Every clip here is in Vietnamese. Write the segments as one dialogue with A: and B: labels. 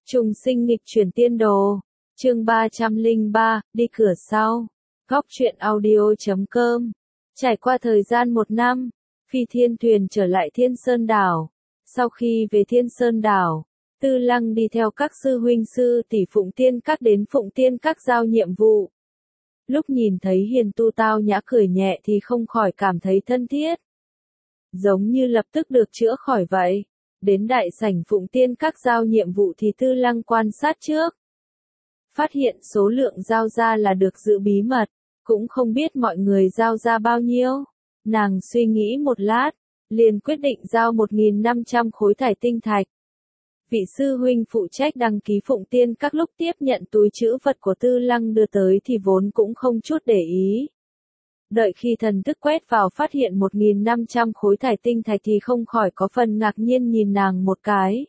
A: Trùng sinh nghịch chuyển tiên đồ. Chương 303, đi cửa sau. Góc truyện audio.com. Trải qua thời gian 1 năm, Phi Thiên thuyền trở lại Thiên Sơn Đảo. Sau khi về Thiên Sơn Đảo, Tư Lăng đi theo các sư huynh sư tỷ Phụng Tiên Các đến Phụng Tiên Các giao nhiệm vụ. Lúc nhìn thấy Hiền Tu tao nhã cười nhẹ thì không khỏi cảm thấy thân thiết. Giống như lập tức được chữa khỏi vậy. Đến đại sảnh Phụng Tiên Các giao nhiệm vụ thì Tư Lăng quan sát trước. Phát hiện số lượng giao ra là được giữ bí mật, cũng không biết mọi người giao ra bao nhiêu. Nàng suy nghĩ một lát, liền quyết định giao 1.500 khối thải tinh thạch. Vị sư huynh phụ trách đăng ký Phụng Tiên Các lúc tiếp nhận túi trữ vật của Tư Lăng đưa tới thì vốn cũng không chút để ý. Đợi khi thần thức quét vào phát hiện 1.500 khối thải tinh thạch thì không khỏi có phần ngạc nhiên nhìn nàng một cái.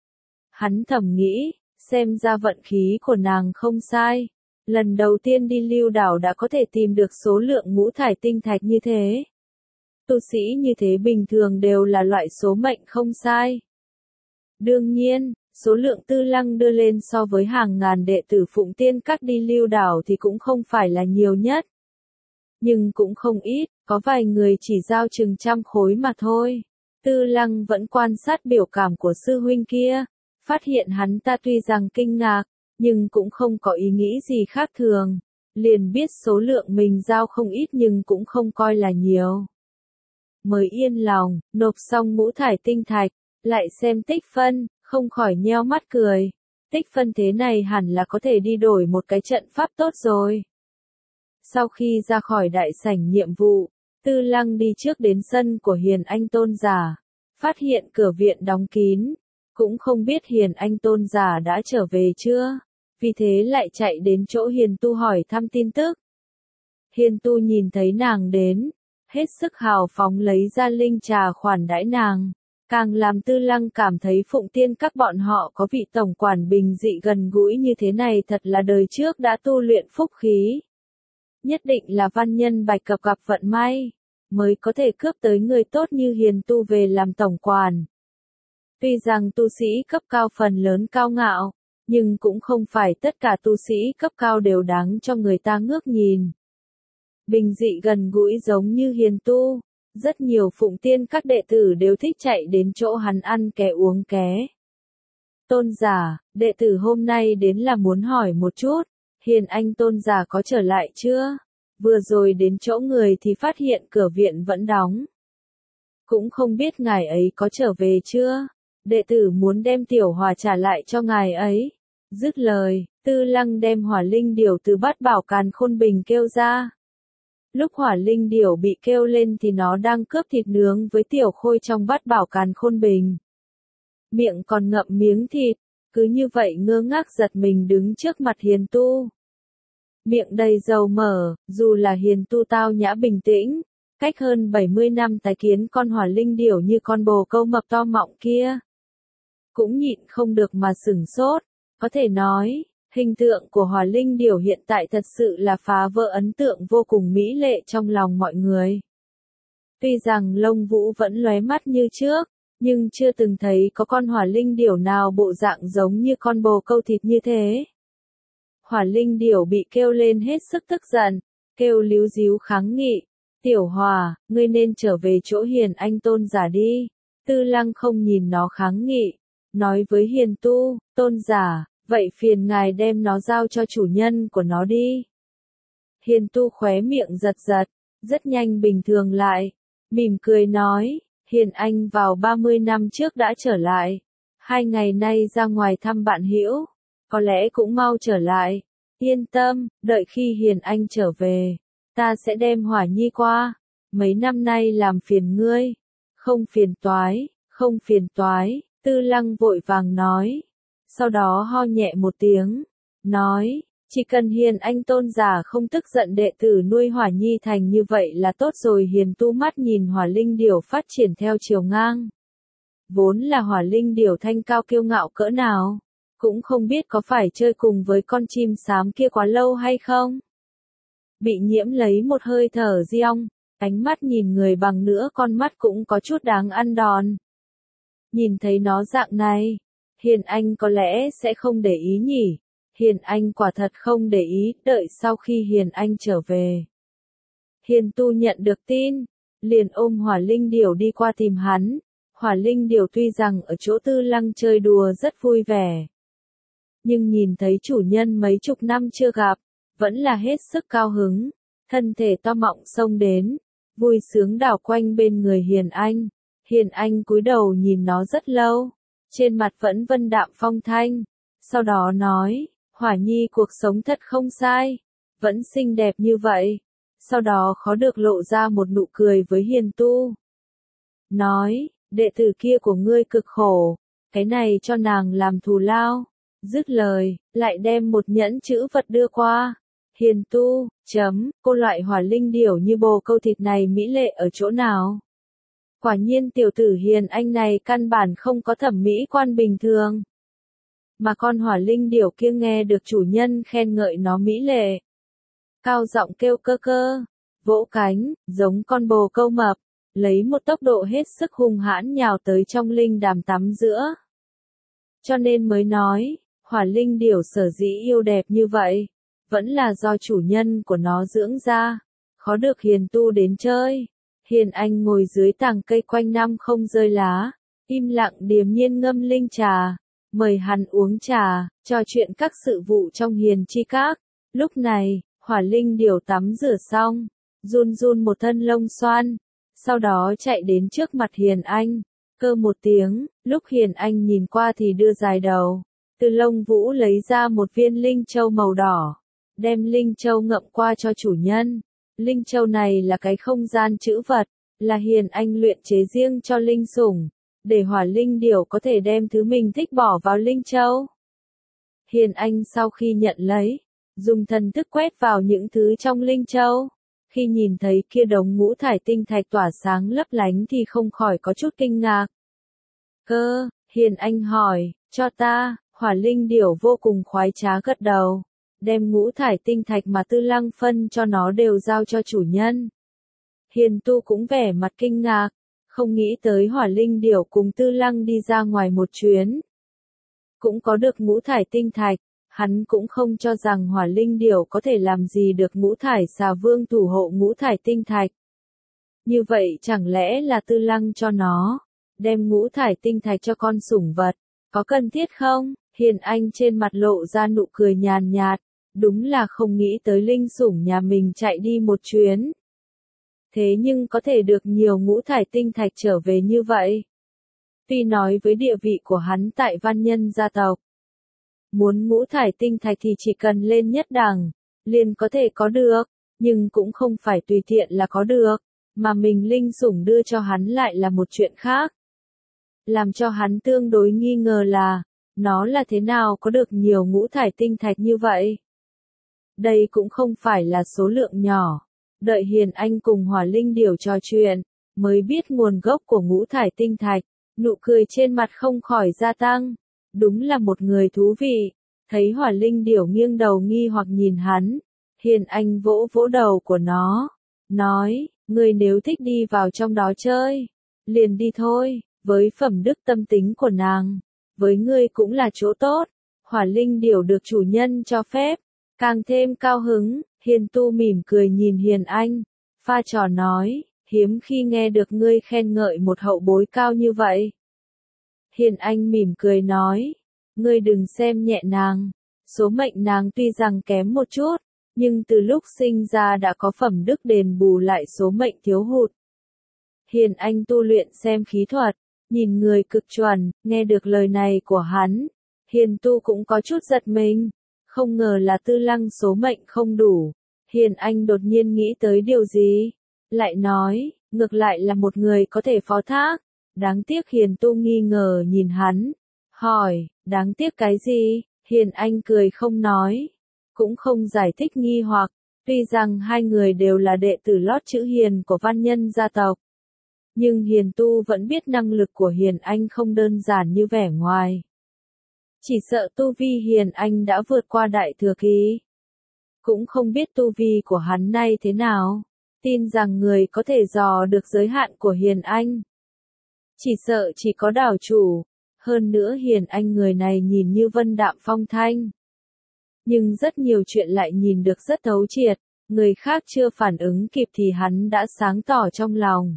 A: Hắn thầm nghĩ, xem ra vận khí của nàng không sai. Lần đầu tiên đi Lưu Đảo đã có thể tìm được số lượng ngũ thải tinh thạch như thế. Tu sĩ như thế bình thường đều là loại số mệnh không sai. Đương nhiên, số lượng Tư Lăng đưa lên so với hàng ngàn đệ tử Phụng Tiên Các đi Lưu Đảo thì cũng không phải là nhiều nhất. Nhưng cũng không ít, có vài người chỉ giao chừng 100 khối mà thôi. Tư Lăng vẫn quan sát biểu cảm của sư huynh kia, phát hiện hắn ta tuy rằng kinh ngạc, nhưng cũng không có ý nghĩ gì khác thường. Liền biết số lượng mình giao không ít nhưng cũng không coi là nhiều. Mới yên lòng, nộp xong ngũ thải tinh thạch, lại xem tích phân, không khỏi nheo mắt cười. Tích phân thế này hẳn là có thể đi đổi một cái trận pháp tốt rồi. Sau khi ra khỏi đại sảnh nhiệm vụ, Tư Lăng đi trước đến sân của Hiền Anh Tôn Giả, phát hiện cửa viện đóng kín, cũng không biết Hiền Anh Tôn Giả đã trở về chưa, vì thế lại chạy đến chỗ Hiền Tu hỏi thăm tin tức. Hiền Tu nhìn thấy nàng đến, hết sức hào phóng lấy ra linh trà khoản đãi nàng, càng làm Tư Lăng cảm thấy Phụng Tiên Các bọn họ có vị tổng quản bình dị gần gũi như thế này thật là đời trước đã tu luyện phúc khí. Nhất định là văn nhân bạch cập gặp vận may, mới có thể cướp tới người tốt như Hiền Tu về làm tổng quản. Tuy rằng tu sĩ cấp cao phần lớn cao ngạo, nhưng cũng không phải tất cả tu sĩ cấp cao đều đáng cho người ta ngước nhìn. Bình dị gần gũi giống như Hiền Tu, rất nhiều Phụng Tiên Các đệ tử đều thích chạy đến chỗ hắn ăn ké uống ké. Tôn giả, đệ tử hôm nay đến là muốn hỏi một chút. Hiền Anh Tôn giả có trở lại chưa? Vừa rồi đến chỗ người thì phát hiện cửa viện vẫn đóng. Cũng không biết ngài ấy có trở về chưa? Đệ tử muốn đem tiểu hòa trả lại cho ngài ấy. Dứt lời, Tư Lăng đem hỏa linh điểu từ Bát Bảo Càn Khôn Bình kêu ra. Lúc hỏa linh điểu bị kêu lên thì nó đang cướp thịt nướng với tiểu khôi trong Bát Bảo Càn Khôn Bình. Miệng còn ngậm miếng thịt. Cứ như vậy ngơ ngác giật mình đứng trước mặt Hiền Tu. Miệng đầy dầu mỡ, dù là Hiền Tu tao nhã bình tĩnh, cách hơn 70 năm tái kiến con hỏa linh điểu như con bồ câu mập to mọng kia. Cũng nhịn không được mà sửng sốt, có thể nói, hình tượng của hỏa linh điểu hiện tại thật sự là phá vỡ ấn tượng vô cùng mỹ lệ trong lòng mọi người. Tuy rằng lông vũ vẫn lóe mắt như trước, nhưng chưa từng thấy có con hỏa linh điểu nào bộ dạng giống như con bồ câu thịt như thế. Hỏa linh điểu bị kêu lên hết sức tức giận, kêu líu díu kháng nghị. Tiểu Hòa, ngươi nên trở về chỗ Hiền Anh Tôn giả đi. Tư Lăng không nhìn nó kháng nghị, nói với Hiền Tu, Tôn giả, vậy phiền ngài đem nó giao cho chủ nhân của nó đi. Hiền Tu khóe miệng giật giật, rất nhanh bình thường lại, mỉm cười nói. Hiền Anh vào 30 năm trước đã trở lại. 2 ngày nay ra ngoài thăm bạn hữu, có lẽ cũng mau trở lại. Yên tâm, đợi khi Hiền Anh trở về, ta sẽ đem Hỏa Nhi qua. Mấy năm nay làm phiền ngươi. Không phiền toái, không phiền toái, Tư Lăng vội vàng nói. Sau đó ho nhẹ một tiếng, nói, chỉ cần Hiền Anh Tôn giả không tức giận đệ tử nuôi Hỏa Nhi thành như vậy là tốt rồi. Hiền Tu mắt nhìn hỏa linh điểu phát triển theo chiều ngang. Vốn là hỏa linh điểu thanh cao kiêu ngạo cỡ nào, cũng không biết có phải chơi cùng với con chim xám kia quá lâu hay không. Bị nhiễm lấy một hơi thở riêng, ánh mắt nhìn người bằng nữa con mắt cũng có chút đáng ăn đòn. Nhìn thấy nó dạng này, Hiền Anh có lẽ sẽ không để ý nhỉ. Hiền Anh quả thật không để ý, đợi sau khi Hiền Anh trở về. Hiền Tu nhận được tin, liền ôm Hỏa Linh Điểu đi qua tìm hắn. Hỏa Linh Điểu tuy rằng ở chỗ Tư Lăng chơi đùa rất vui vẻ, nhưng nhìn thấy chủ nhân mấy chục năm chưa gặp, vẫn là hết sức cao hứng, thân thể to mọng xông đến, vui sướng đảo quanh bên người Hiền Anh. Hiền Anh cúi đầu nhìn nó rất lâu, trên mặt vẫn vân đạm phong thanh, sau đó nói, Hỏa Nhi cuộc sống thật không sai, vẫn xinh đẹp như vậy, sau đó khó được lộ ra một nụ cười với Hiền Tu. Nói, đệ tử kia của ngươi cực khổ, cái này cho nàng làm thù lao. Dứt lời, lại đem một nhẫn chữ vật đưa qua. Hiền Tu, cô loại Hỏa Linh Điểu như bồ câu thịt này mỹ lệ ở chỗ nào? Quả nhiên tiểu tử Hiền Anh này căn bản không có thẩm mỹ quan bình thường. Mà con Hỏa Linh Điểu kia nghe được chủ nhân khen ngợi nó mỹ lệ, cao giọng kêu cơ cơ, vỗ cánh, giống con bồ câu mập, lấy một tốc độ hết sức hung hãn nhào tới trong linh đàm tắm giữa. Cho nên mới nói, Hỏa Linh Điểu sở dĩ yêu đẹp như vậy, vẫn là do chủ nhân của nó dưỡng ra, khó được Hiền Tu đến chơi. Hiền Anh ngồi dưới tàng cây quanh năm không rơi lá, im lặng điềm nhiên ngâm linh trà, mời hắn uống trà, trò chuyện các sự vụ trong Hiền Chi Các. Lúc này, Hỏa Linh Điểu tắm rửa xong, run run một thân lông xoăn, sau đó chạy đến trước mặt Hiền Anh, cơ một tiếng, lúc Hiền Anh nhìn qua thì đưa dài đầu, từ lông vũ lấy ra một viên linh châu màu đỏ, đem linh châu ngậm qua cho chủ nhân. Linh châu này là cái không gian trữ vật, là Hiền Anh luyện chế riêng cho linh sủng, để Hỏa Linh Điểu có thể đem thứ mình thích bỏ vào linh châu. Hiền Anh sau khi nhận lấy, dùng thần thức quét vào những thứ trong linh châu. Khi nhìn thấy kia đống ngũ thải tinh thạch tỏa sáng lấp lánh thì không khỏi có chút kinh ngạc. Hiền Anh hỏi, cho ta, Hỏa Linh Điểu vô cùng khoái trá gật đầu, đem ngũ thải tinh thạch mà Tư Lăng phân cho nó đều giao cho chủ nhân. Hiền Tu cũng vẻ mặt kinh ngạc, không nghĩ tới Hỏa Linh Điểu cùng Tư Lăng đi ra ngoài một chuyến, cũng có được ngũ thải tinh thạch. Hắn cũng không cho rằng Hỏa Linh Điểu có thể làm gì được ngũ thải xà vương thủ hộ ngũ thải tinh thạch. Như vậy chẳng lẽ là Tư Lăng cho nó, đem ngũ thải tinh thạch cho con sủng vật, có cần thiết không? Hiền Anh trên mặt lộ ra nụ cười nhàn nhạt, đúng là không nghĩ tới linh sủng nhà mình chạy đi một chuyến. Thế nhưng có thể được nhiều ngũ thải tinh thạch trở về như vậy. Tuy nói với địa vị của hắn tại văn nhân gia tộc, muốn ngũ thải tinh thạch thì chỉ cần lên nhất đẳng, liền có thể có được, nhưng cũng không phải tùy tiện là có được, mà mình linh sủng đưa cho hắn lại là một chuyện khác. Làm cho hắn tương đối nghi ngờ là, nó là thế nào có được nhiều ngũ thải tinh thạch như vậy? Đây cũng không phải là số lượng nhỏ. Đợi Hiền Anh cùng Hỏa Linh Điểu trò chuyện, mới biết nguồn gốc của ngũ thải tinh thạch, nụ cười trên mặt không khỏi gia tăng. Đúng là một người thú vị. Thấy Hỏa Linh Điểu nghiêng đầu nghi hoặc nhìn hắn, Hiền Anh vỗ vỗ đầu của nó, nói, ngươi nếu thích đi vào trong đó chơi, liền đi thôi, với phẩm đức tâm tính của nàng, với ngươi cũng là chỗ tốt. Hỏa Linh Điểu được chủ nhân cho phép, càng thêm cao hứng. Hiền Tu mỉm cười nhìn Hiền Anh, pha trò nói, hiếm khi nghe được ngươi khen ngợi một hậu bối cao như vậy. Hiền Anh mỉm cười nói, ngươi đừng xem nhẹ nàng, số mệnh nàng tuy rằng kém một chút, nhưng từ lúc sinh ra đã có phẩm đức đền bù lại số mệnh thiếu hụt. Hiền Anh tu luyện xem khí thuật, nhìn người cực chuẩn, nghe được lời này của hắn, Hiền Tu cũng có chút giật mình, không ngờ là Tư Lăng số mệnh không đủ. Hiền Anh đột nhiên nghĩ tới điều gì, lại nói, ngược lại là một người có thể phó thác. Đáng tiếc Hiền Tu nghi ngờ nhìn hắn, hỏi, đáng tiếc cái gì? Hiền Anh cười không nói, cũng không giải thích nghi hoặc, tuy rằng hai người đều là đệ tử lót chữ Hiền của văn nhân gia tộc. Nhưng Hiền Tu vẫn biết năng lực của Hiền Anh không đơn giản như vẻ ngoài. Chỉ sợ tu vi Hiền Anh đã vượt qua đại thừa kỳ. Cũng không biết tu vi của hắn nay thế nào, tin rằng người có thể dò được giới hạn của Hiền Anh. Chỉ sợ chỉ có đảo chủ, Hơn nữa Hiền Anh người này nhìn như vân đạm phong thanh. Nhưng rất nhiều chuyện lại nhìn được rất thấu triệt, người khác chưa phản ứng kịp thì hắn đã sáng tỏ trong lòng.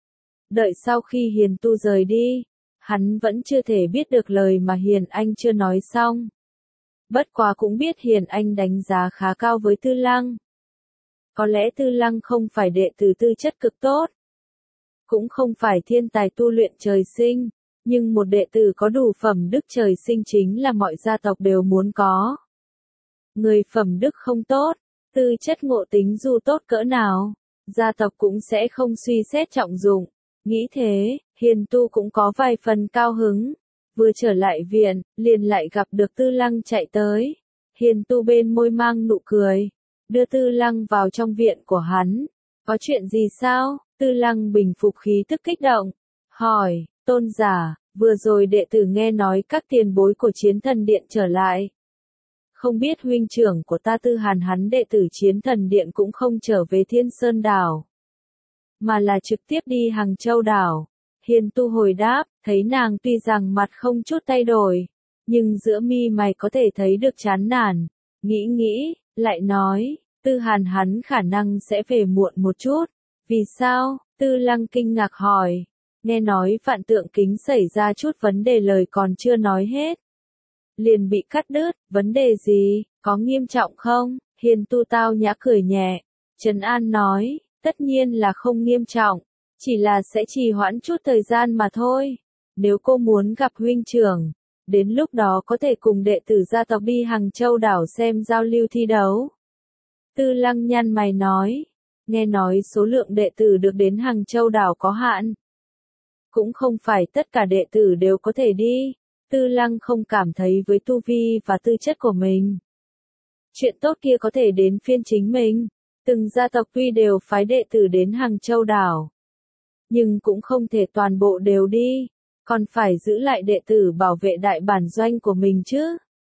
A: Đợi sau khi Hiền Tu rời đi, hắn vẫn chưa thể biết được lời mà Hiền Anh chưa nói xong. Bất quá cũng biết Hiền Anh đánh giá khá cao với Tư Lăng. Có lẽ Tư Lăng không phải đệ tử tư chất cực tốt, cũng không phải thiên tài tu luyện trời sinh, nhưng một đệ tử có đủ phẩm đức trời sinh chính là mọi gia tộc đều muốn có. Người phẩm đức không tốt, tư chất ngộ tính dù tốt cỡ nào, gia tộc cũng sẽ không suy xét trọng dụng. Nghĩ thế, Hiền Tu cũng có vài phần cao hứng. Vừa trở lại viện, liền lại gặp được Tư Lăng chạy tới. Hiền Tu bên môi mang nụ cười, đưa Tư Lăng vào trong viện của hắn. Có chuyện gì sao? Tư Lăng bình phục khí tức kích động, hỏi, tôn giả, vừa rồi đệ tử nghe nói các tiền bối của Chiến Thần Điện trở lại. Không biết huynh trưởng của ta Tư Hàn hắn đệ tử Chiến Thần Điện cũng không trở về Thiên Sơn Đảo, mà là trực tiếp đi Hàng Châu Đảo. Hiền Tu hồi đáp, thấy nàng tuy rằng mặt không chút thay đổi, nhưng giữa mi mày có thể thấy được chán nản. Nghĩ, lại nói, Tư Hàn hắn khả năng sẽ về muộn một chút. Vì sao? Tư Lăng kinh ngạc hỏi. Nghe nói Vạn Tượng Kính xảy ra chút vấn đề lời còn chưa nói hết, liền bị cắt đứt. Vấn đề gì? Có nghiêm trọng không? Hiền Tu tao nhã cười nhẹ, trấn an nói, tất nhiên là không nghiêm trọng, chỉ là sẽ trì hoãn chút thời gian mà thôi. Nếu cô muốn gặp huynh trưởng, đến lúc đó có thể cùng đệ tử gia tộc đi Hàng Châu Đảo xem giao lưu thi đấu. Tư Lăng nhăn mày nói, nghe nói số lượng đệ tử được đến Hàng Châu Đảo có hạn. Cũng không phải tất cả đệ tử đều có thể đi. Tư Lăng không cảm thấy với tu vi và tư chất của mình, chuyện tốt kia có thể đến phiên chính mình. Từng gia tộc tuy đều phái đệ tử đến Hàng Châu Đảo, nhưng cũng không thể toàn bộ đều đi, còn phải giữ lại đệ tử bảo vệ đại bản doanh của mình chứ.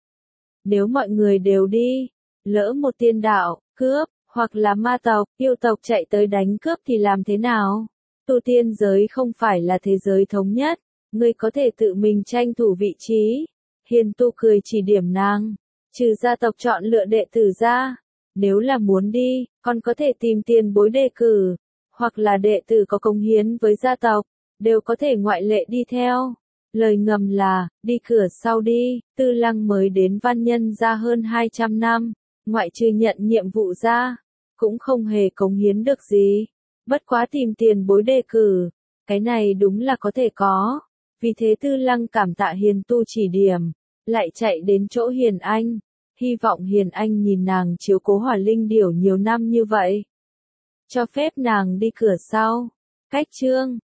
A: Nếu mọi người đều đi, lỡ một tiên đạo, cướp, hoặc là ma tộc, yêu tộc chạy tới đánh cướp thì làm thế nào? Tu tiên giới không phải là thế giới thống nhất, ngươi có thể tự mình tranh thủ vị trí. Hiền Tu cười chỉ điểm nàng, trừ gia tộc chọn lựa đệ tử ra, nếu là muốn đi, còn có thể tìm tiền bối đề cử, hoặc là đệ tử có công hiến với gia tộc, đều có thể ngoại lệ đi theo. Lời ngầm là, đi cửa sau đi. Tư Lăng mới đến Văn Nhân gia hơn 200 năm, ngoại trừ nhận nhiệm vụ ra, cũng không hề cống hiến được gì. Bất quá tìm tiền bối đề cử, cái này đúng là có thể có. Vì thế Tư Lăng cảm tạ Hiền Tu chỉ điểm, lại chạy đến chỗ Hiền Anh, hy vọng Hiền Anh nhìn nàng chiếu cố Hỏa Linh Điểu nhiều năm như vậy, cho phép nàng đi cửa sau. Cách chương